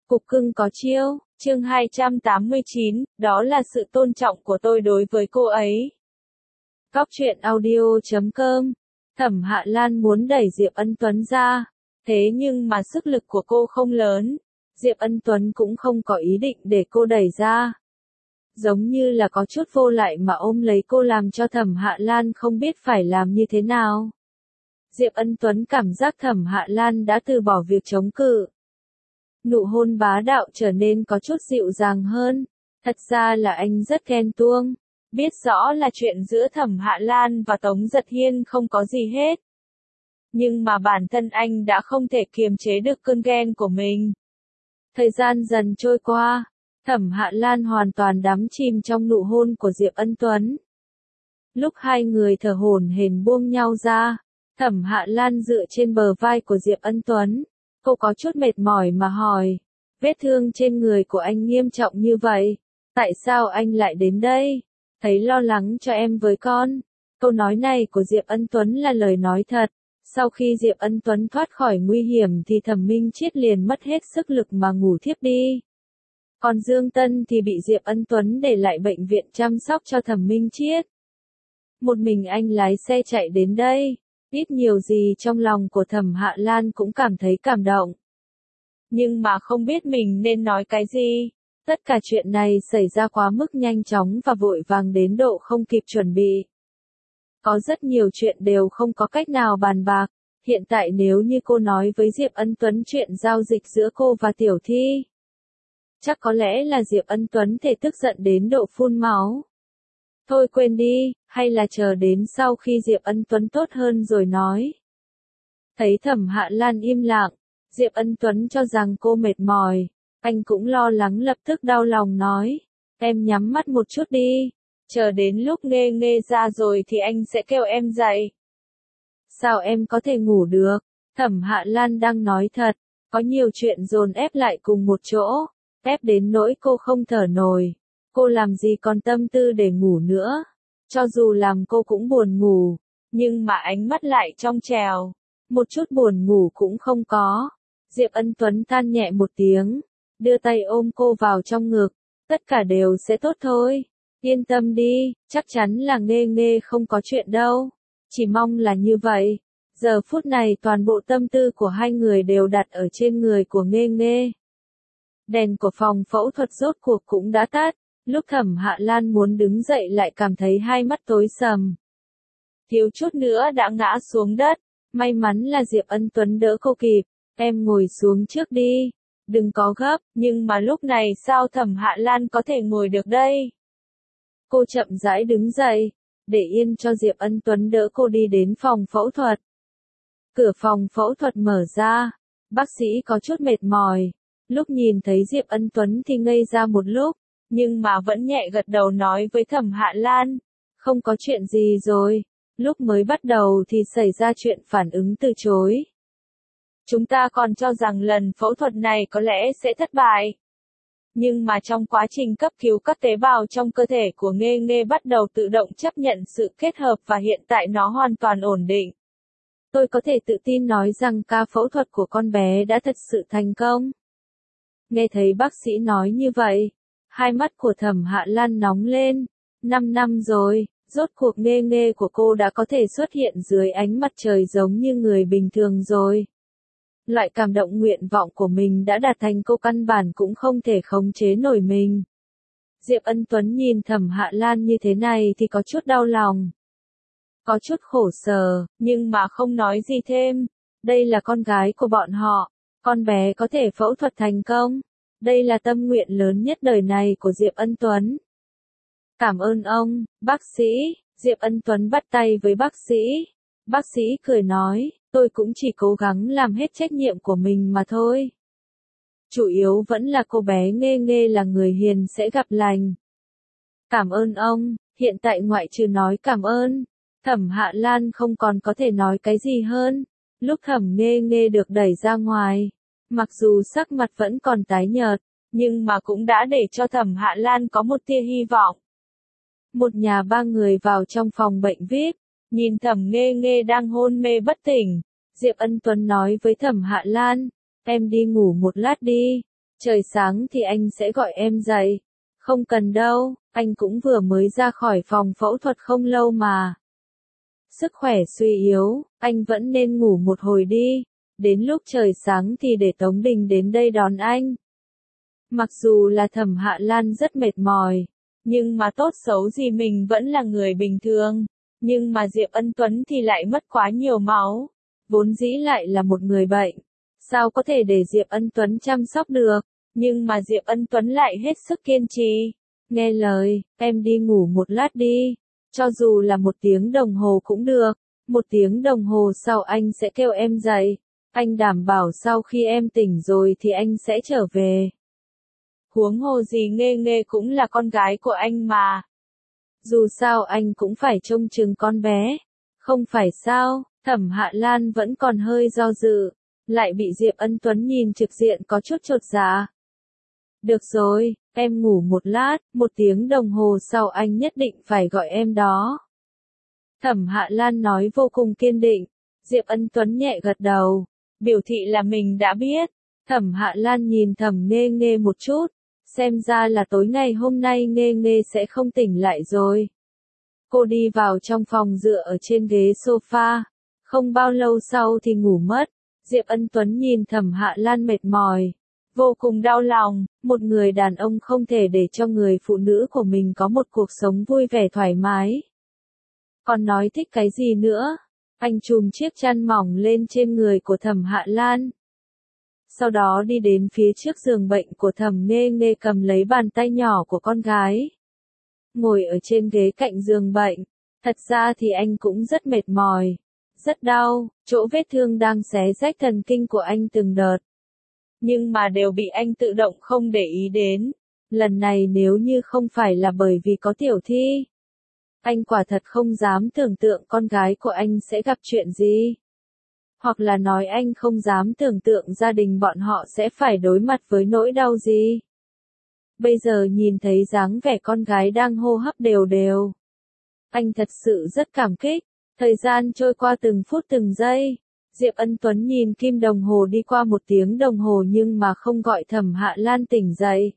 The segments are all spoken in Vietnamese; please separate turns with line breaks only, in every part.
Cục cưng có chiêu, chương 289, đó là sự tôn trọng của tôi đối với cô ấy. Góc truyện audio.com. Thẩm Hạ Lan muốn đẩy Diệp Ân Tuấn ra, thế nhưng mà sức lực của cô không lớn, Diệp Ân Tuấn cũng không có ý định để cô đẩy ra. Giống như là có chút vô lại mà ôm lấy cô làm cho Thẩm Hạ Lan không biết phải làm như thế nào. Diệp Ân Tuấn cảm giác Thẩm Hạ Lan đã từ bỏ việc chống cự. Nụ hôn bá đạo trở nên có chút dịu dàng hơn. Thật ra là anh rất ghen tuông. Biết rõ là chuyện giữa Thẩm Hạ Lan và Tống Giật Hiên không có gì hết. Nhưng mà bản thân anh đã không thể kiềm chế được cơn ghen của mình. Thời gian dần trôi qua, Thẩm Hạ Lan hoàn toàn đắm chìm trong nụ hôn của Diệp Ân Tuấn. Lúc hai người thở hổn hển buông nhau ra, Thẩm Hạ Lan dựa trên bờ vai của Diệp Ân Tuấn. Cô có chút mệt mỏi mà hỏi, vết thương trên người của anh nghiêm trọng như vậy, tại sao anh lại đến đây? Thấy lo lắng cho em với con. Câu nói này của Diệp Ân Tuấn là lời nói thật. Sau khi Diệp Ân Tuấn thoát khỏi nguy hiểm thì Thẩm Minh Chiết liền mất hết sức lực mà ngủ thiếp đi. Còn Dương Tân thì bị Diệp Ân Tuấn để lại bệnh viện chăm sóc cho Thẩm Minh Chiết. Một mình anh lái xe chạy đến đây. Ít nhiều gì trong lòng của Thẩm Hạ Lan cũng cảm thấy cảm động. Nhưng mà không biết mình nên nói cái gì. Tất cả chuyện này xảy ra quá mức nhanh chóng và vội vàng đến độ không kịp chuẩn bị. Có rất nhiều chuyện đều không có cách nào bàn bạc. Hiện tại nếu như cô nói với Diệp Ân Tuấn chuyện giao dịch giữa cô và Tiểu Thi, chắc có lẽ là Diệp Ân Tuấn thể tức giận đến độ phun máu. Thôi quên đi, hay là chờ đến sau khi Diệp Ân Tuấn tốt hơn rồi nói. Thấy Thẩm Hạ Lan im lặng, Diệp Ân Tuấn cho rằng cô mệt mỏi, anh cũng lo lắng lập tức đau lòng nói, em nhắm mắt một chút đi, chờ đến lúc Nghê Nghê ra rồi thì anh sẽ kêu em dậy. Sao em có thể ngủ được? Thẩm Hạ Lan đang nói thật, có nhiều chuyện dồn ép lại cùng một chỗ, ép đến nỗi cô không thở nổi. Cô làm gì còn tâm tư để ngủ nữa. Cho dù làm cô cũng buồn ngủ, nhưng mà ánh mắt lại trong trèo. Một chút buồn ngủ cũng không có. Diệp Ân Tuấn than nhẹ một tiếng, đưa tay ôm cô vào trong ngực. Tất cả đều sẽ tốt thôi. Yên tâm đi, chắc chắn là Nghê Nghê không có chuyện đâu. Chỉ mong là như vậy. Giờ phút này toàn bộ tâm tư của hai người đều đặt ở trên người của Nghê Nghê. Đèn của phòng phẫu thuật rốt cuộc cũng đã tắt. Lúc Thẩm Hạ Lan muốn đứng dậy lại cảm thấy hai mắt tối sầm. Thiếu chút nữa đã ngã xuống đất. May mắn là Diệp Ân Tuấn đỡ cô kịp. Em ngồi xuống trước đi. Đừng có gấp, nhưng mà lúc này sao Thẩm Hạ Lan có thể ngồi được đây? Cô chậm rãi đứng dậy, để yên cho Diệp Ân Tuấn đỡ cô đi đến phòng phẫu thuật. Cửa phòng phẫu thuật mở ra. Bác sĩ có chút mệt mỏi. Lúc nhìn thấy Diệp Ân Tuấn thì ngây ra một lúc. Nhưng mà vẫn nhẹ gật đầu nói với Thẩm Hạ Lan, không có chuyện gì rồi, lúc mới bắt đầu thì xảy ra chuyện phản ứng từ chối. Chúng ta còn cho rằng lần phẫu thuật này có lẽ sẽ thất bại. Nhưng mà trong quá trình cấp cứu các tế bào trong cơ thể của Nghê Nghê bắt đầu tự động chấp nhận sự kết hợp và hiện tại nó hoàn toàn ổn định. Tôi có thể tự tin nói rằng ca phẫu thuật của con bé đã thật sự thành công. Nghe thấy bác sĩ nói như vậy, hai mắt của Thẩm Hạ Lan nóng lên. 5 năm rồi, rốt cuộc Nghê Nghê của cô đã có thể xuất hiện dưới ánh mặt trời giống như người bình thường rồi. Loại cảm động nguyện vọng của mình đã đạt thành, cô căn bản cũng không thể khống chế nổi mình. Diệp Ân Tuấn nhìn Thẩm Hạ Lan như thế này thì có chút đau lòng. Có chút khổ sở, nhưng mà không nói gì thêm. Đây là con gái của bọn họ. Con bé có thể phẫu thuật thành công. Đây là tâm nguyện lớn nhất đời này của Diệp Ân Tuấn. Cảm ơn ông, bác sĩ. Diệp Ân Tuấn bắt tay với bác sĩ. Bác sĩ cười nói, tôi cũng chỉ cố gắng làm hết trách nhiệm của mình mà thôi. Chủ yếu vẫn là cô bé Nghê Nghê là người hiền sẽ gặp lành. Cảm ơn ông, hiện tại ngoại trừ nói cảm ơn, Thẩm Hạ Lan không còn có thể nói cái gì hơn. Lúc Thẩm Nghê Nghê được đẩy ra ngoài, mặc dù sắc mặt vẫn còn tái nhợt, nhưng mà cũng đã để cho Thẩm Hạ Lan có một tia hy vọng. Một nhà ba người vào trong phòng bệnh VIP, nhìn Thẩm Nghê Nghê đang hôn mê bất tỉnh. Diệp Ân Tuấn nói với Thẩm Hạ Lan, em đi ngủ một lát đi, Trời sáng thì anh sẽ gọi em dậy. Không cần đâu, anh cũng vừa mới ra khỏi phòng phẫu thuật không lâu mà. Sức khỏe suy yếu, anh vẫn nên ngủ một hồi đi. Đến lúc trời sáng thì để Tống Đình đến đây đón anh. Mặc dù là Thẩm Hạ Lan rất mệt mỏi, nhưng mà tốt xấu gì mình vẫn là người bình thường. Nhưng mà Diệp Ân Tuấn thì lại mất quá nhiều máu. Vốn dĩ lại là một người bệnh. Sao có thể để Diệp Ân Tuấn chăm sóc được? Nhưng mà Diệp Ân Tuấn lại hết sức kiên trì. Nghe lời, em đi ngủ một lát đi. Cho dù là 1 tiếng đồng hồ cũng được. 1 tiếng đồng hồ sau anh sẽ kêu em dậy. Anh đảm bảo sau khi em tỉnh rồi thì anh sẽ trở về. Huống hồ gì Nghê Nghê cũng là con gái của anh mà. Dù sao anh cũng phải trông chừng con bé. Không phải sao, Thẩm Hạ Lan vẫn còn hơi do dự. Lại bị Diệp Ân Tuấn nhìn trực diện có chút chột dạ. Được rồi, em ngủ một lát, 1 tiếng đồng hồ sau anh nhất định phải gọi em đó. Thẩm Hạ Lan nói vô cùng kiên định. Diệp Ân Tuấn nhẹ gật đầu, biểu thị là mình đã biết. Thẩm Hạ Lan nhìn Thẩm Nghê Nghê một chút, xem ra là tối ngày hôm nay Nghê Nghê sẽ không tỉnh lại rồi. Cô đi vào trong phòng dựa ở trên ghế sofa, không bao lâu sau thì ngủ mất. Diệp Ân Tuấn nhìn Thẩm Hạ Lan mệt mỏi, vô cùng đau lòng, một người đàn ông không thể để cho người phụ nữ của mình có một cuộc sống vui vẻ thoải mái. Còn nói thích cái gì nữa? Anh chùm chiếc chăn mỏng lên trên người của Thẩm Hạ Lan. Sau đó đi đến phía trước giường bệnh của Thẩm Nghê Nghê cầm lấy bàn tay nhỏ của con gái. Ngồi ở trên ghế cạnh giường bệnh. Thật ra thì anh cũng rất mệt mỏi. Rất đau, chỗ vết thương đang xé rách thần kinh của anh từng đợt. Nhưng mà đều bị anh tự động không để ý đến. Lần này nếu như không phải là bởi vì có Tiểu Thi, anh quả thật không dám tưởng tượng con gái của anh sẽ gặp chuyện gì. Hoặc là nói anh không dám tưởng tượng gia đình bọn họ sẽ phải đối mặt với nỗi đau gì. Bây giờ nhìn thấy dáng vẻ con gái đang hô hấp đều đều. Anh thật sự rất cảm kích. Thời gian trôi qua từng phút từng giây. Diệp Ân Tuấn nhìn kim đồng hồ đi qua 1 tiếng đồng hồ nhưng mà không gọi Thẩm Hạ Lan tỉnh dậy.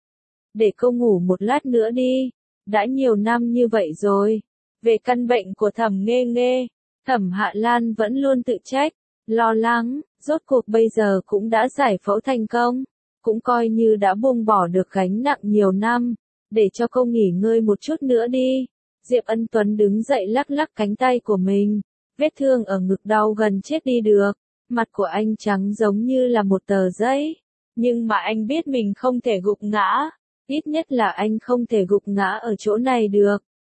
Để cô ngủ một lát nữa đi. Đã nhiều năm như vậy rồi. Về căn bệnh của Thẩm Nghê Nghê, Thẩm Hạ Lan vẫn luôn tự trách, lo lắng, rốt cuộc bây giờ cũng đã giải phẫu thành công. Cũng coi như đã buông bỏ được gánh nặng nhiều năm. Để cho cô nghỉ ngơi một chút nữa đi. Diệp Ân Tuấn đứng dậy lắc lắc cánh tay của mình. Vết thương ở ngực đau gần chết đi được. Mặt của anh trắng giống như là một tờ giấy. Nhưng mà anh biết mình không thể gục ngã. Ít nhất là anh không thể gục ngã ở chỗ này được.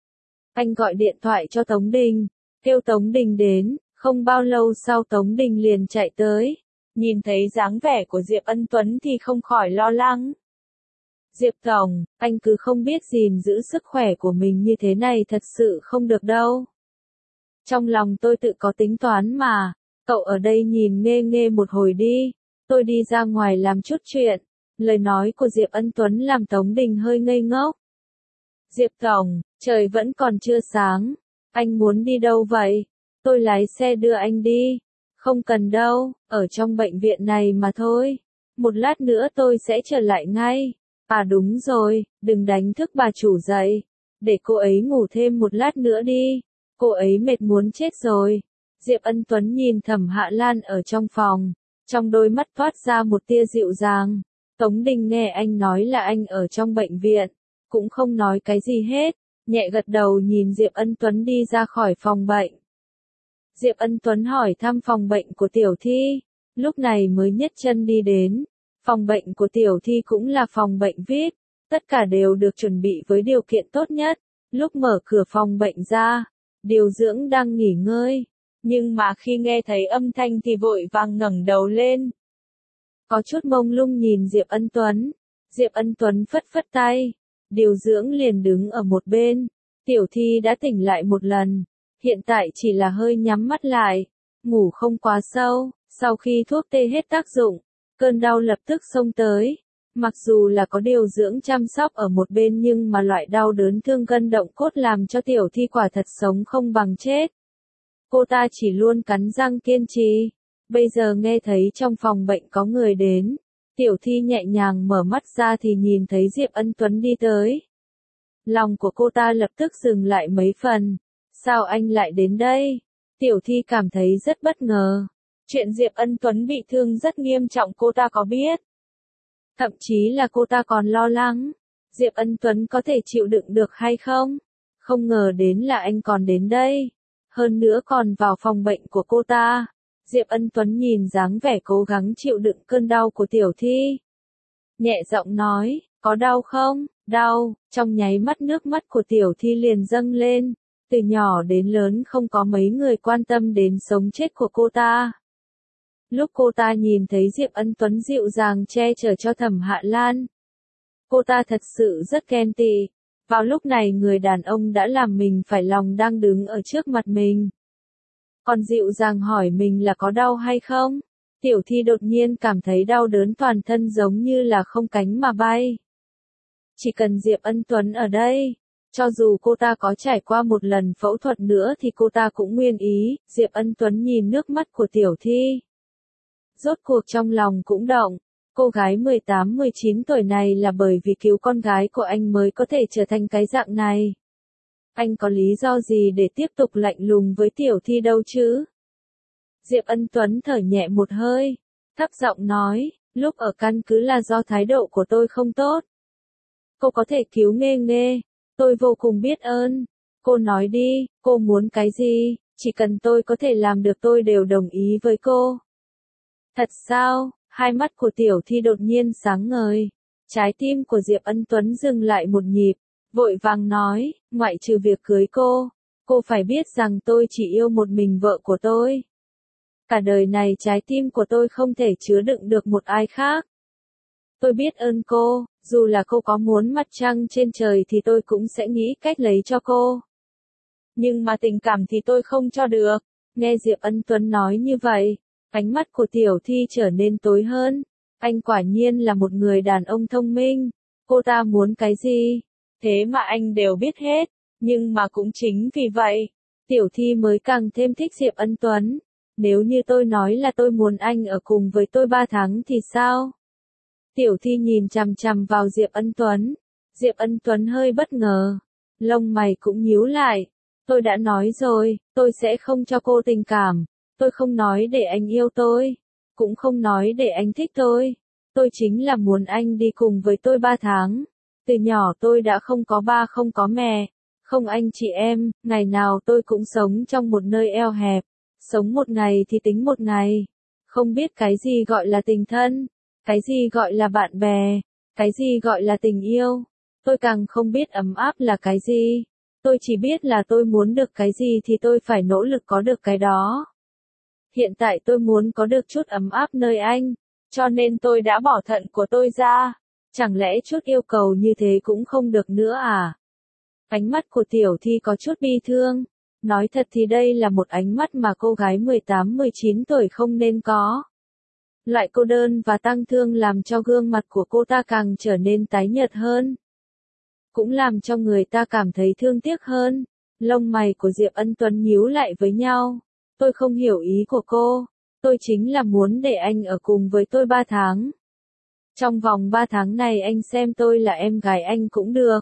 Anh gọi điện thoại cho Tống Đình. Kêu Tống Đình đến. Không bao lâu sau Tống Đình liền chạy tới. Nhìn thấy dáng vẻ của Diệp Ân Tuấn thì không khỏi lo lắng. Diệp Tổng, anh cứ không biết gìn giữ sức khỏe của mình như thế này thật sự không được đâu. Trong lòng tôi tự có tính toán mà. Cậu ở đây nhìn Nghê Nghê một hồi đi. Tôi đi ra ngoài làm chút chuyện. Lời nói của Diệp Ân Tuấn làm Tống Đình hơi ngây ngốc. Diệp Tổng, trời vẫn còn chưa sáng. Anh muốn đi đâu vậy? Tôi lái xe đưa anh đi. Không cần đâu, ở trong bệnh viện này mà thôi. Một lát nữa tôi sẽ trở lại ngay. À đúng rồi, đừng đánh thức bà chủ dậy. Để cô ấy ngủ thêm một lát nữa đi. Cô ấy mệt muốn chết rồi. Diệp Ân Tuấn nhìn Thẩm Hạ Lan ở trong phòng. Trong đôi mắt toát ra một tia dịu dàng. Tống Đình nghe anh nói là anh ở trong bệnh viện. Cũng không nói cái gì hết. Nhẹ gật đầu nhìn Diệp Ân Tuấn đi ra khỏi phòng bệnh. Diệp Ân Tuấn hỏi thăm phòng bệnh của Tiểu Thi. Lúc này mới nhấc chân đi đến. Phòng bệnh của Tiểu Thi cũng là phòng bệnh VIP. Tất cả đều được chuẩn bị với điều kiện tốt nhất. Lúc mở cửa phòng bệnh ra, điều dưỡng đang nghỉ ngơi. Nhưng mà khi nghe thấy âm thanh thì vội vàng ngẩng đầu lên. Có chút mông lung nhìn Diệp Ân Tuấn. Diệp Ân Tuấn phất phất tay. Điều dưỡng liền đứng ở một bên. Tiểu Thi đã tỉnh lại một lần. Hiện tại chỉ là hơi nhắm mắt lại. Ngủ không quá sâu. Sau khi thuốc tê hết tác dụng, cơn đau lập tức xông tới. Mặc dù là có điều dưỡng chăm sóc ở một bên nhưng mà loại đau đớn thương gân động cốt làm cho Tiểu Thi quả thật sống không bằng chết. Cô ta chỉ luôn cắn răng kiên trì. Bây giờ nghe thấy trong phòng bệnh có người đến. Tiểu Thi nhẹ nhàng mở mắt ra thì nhìn thấy Diệp Ân Tuấn đi tới. Lòng của cô ta lập tức dừng lại mấy phần. Sao anh lại đến đây? Tiểu Thi cảm thấy rất bất ngờ. Chuyện Diệp Ân Tuấn bị thương rất nghiêm trọng cô ta có biết. Thậm chí là cô ta còn lo lắng. Diệp Ân Tuấn có thể chịu đựng được hay không? Không ngờ đến là anh còn đến đây. Hơn nữa còn vào phòng bệnh của cô ta. Diệp Ân Tuấn nhìn dáng vẻ cố gắng chịu đựng cơn đau của Tiểu Thi. Nhẹ giọng nói, có đau không? Đau, trong nháy mắt nước mắt của Tiểu Thi liền dâng lên. Từ nhỏ đến lớn không có mấy người quan tâm đến sống chết của cô ta. Lúc cô ta nhìn thấy Diệp Ân Tuấn dịu dàng che chở cho Thẩm Hạ Lan. Cô ta thật sự rất ghen tị. Vào lúc này người đàn ông đã làm mình phải lòng đang đứng ở trước mặt mình. Còn dịu dàng hỏi mình là có đau hay không? Tiểu Thi đột nhiên cảm thấy đau đớn toàn thân giống như là không cánh mà bay. Chỉ cần Diệp Ân Tuấn ở đây, cho dù cô ta có trải qua một lần phẫu thuật nữa thì cô ta cũng nguyên ý. Diệp Ân Tuấn nhìn nước mắt của Tiểu Thi. Rốt cuộc trong lòng cũng động. Cô gái 18-19 tuổi này là bởi vì cứu con gái của anh mới có thể trở thành cái dạng này. Anh có lý do gì để tiếp tục lạnh lùng với Tiểu Thi đâu chứ? Diệp Ân Tuấn thở nhẹ một hơi, thấp giọng nói, lúc ở căn cứ là do thái độ của tôi không tốt. Cô có thể cứu Nghê Nghê, tôi vô cùng biết ơn. Cô nói đi, cô muốn cái gì, chỉ cần tôi có thể làm được tôi đều đồng ý với cô. Thật sao? Hai mắt của Tiểu Thi đột nhiên sáng ngời. Trái tim của Diệp Ân Tuấn dừng lại một nhịp, vội vàng nói, ngoại trừ việc cưới cô phải biết rằng tôi chỉ yêu một mình vợ của tôi. Cả đời này trái tim của tôi không thể chứa đựng được một ai khác. Tôi biết ơn cô, dù là cô có muốn mặt trăng trên trời thì tôi cũng sẽ nghĩ cách lấy cho cô. Nhưng mà tình cảm thì tôi không cho được. Nghe Diệp Ân Tuấn nói như vậy, ánh mắt của Tiểu Thi trở nên tối hơn. Anh quả nhiên là một người đàn ông thông minh. Cô ta muốn cái gì? Thế mà anh đều biết hết. Nhưng mà cũng chính vì vậy, Tiểu Thi mới càng thêm thích Diệp Ân Tuấn. Nếu như tôi nói là tôi muốn anh ở cùng với tôi 3 tháng thì sao? Tiểu Thi nhìn chằm chằm vào Diệp Ân Tuấn. Diệp Ân Tuấn hơi bất ngờ. Lông mày cũng nhíu lại. Tôi đã nói rồi, tôi sẽ không cho cô tình cảm. Tôi không nói để anh yêu tôi. Cũng không nói để anh thích tôi. Tôi chính là muốn anh đi cùng với tôi 3 tháng. Từ nhỏ tôi đã không có ba không có mẹ. Không anh chị em, ngày nào tôi cũng sống trong một nơi eo hẹp. Sống một ngày thì tính một ngày. Không biết cái gì gọi là tình thân. Cái gì gọi là bạn bè. Cái gì gọi là tình yêu. Tôi càng không biết ấm áp là cái gì. Tôi chỉ biết là tôi muốn được cái gì thì tôi phải nỗ lực có được cái đó. Hiện tại tôi muốn có được chút ấm áp nơi anh. Cho nên tôi đã bỏ thận của tôi ra. Chẳng lẽ chút yêu cầu như thế cũng không được nữa à? Ánh mắt của Tiểu Thi có chút bi thương. Nói thật thì đây là một ánh mắt mà cô gái 18-19 tuổi không nên có. Loại cô đơn và tang thương làm cho gương mặt của cô ta càng trở nên tái nhợt hơn. Cũng làm cho người ta cảm thấy thương tiếc hơn. Lông mày của Diệp Ân Tuấn nhíu lại với nhau. Tôi không hiểu ý của cô. Tôi chính là muốn để anh ở cùng với tôi 3 tháng. Trong vòng 3 tháng này anh xem tôi là em gái anh cũng được.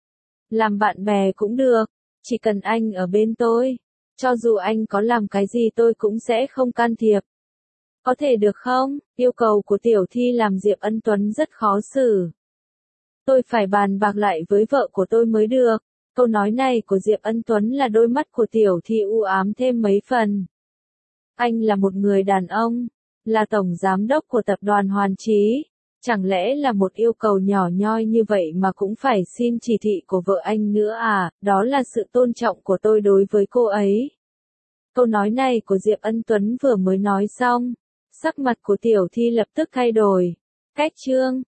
Làm bạn bè cũng được. Chỉ cần anh ở bên tôi. Cho dù anh có làm cái gì tôi cũng sẽ không can thiệp. Có thể được không? Yêu cầu của Tiểu Thi làm Diệp Ân Tuấn rất khó xử. Tôi phải bàn bạc lại với vợ của tôi mới được. Câu nói này của Diệp Ân Tuấn là đôi mắt của Tiểu Thi u ám thêm mấy phần. Anh là một người đàn ông, là tổng giám đốc của tập đoàn Hoàn Chí. Chẳng lẽ là một yêu cầu nhỏ nhoi như vậy mà cũng phải xin chỉ thị của vợ anh nữa à? Đó là sự tôn trọng của tôi đối với cô ấy. Câu nói này của Diệp Ân Tuấn vừa mới nói xong, sắc mặt của Tiểu Thi lập tức thay đổi. Cách chương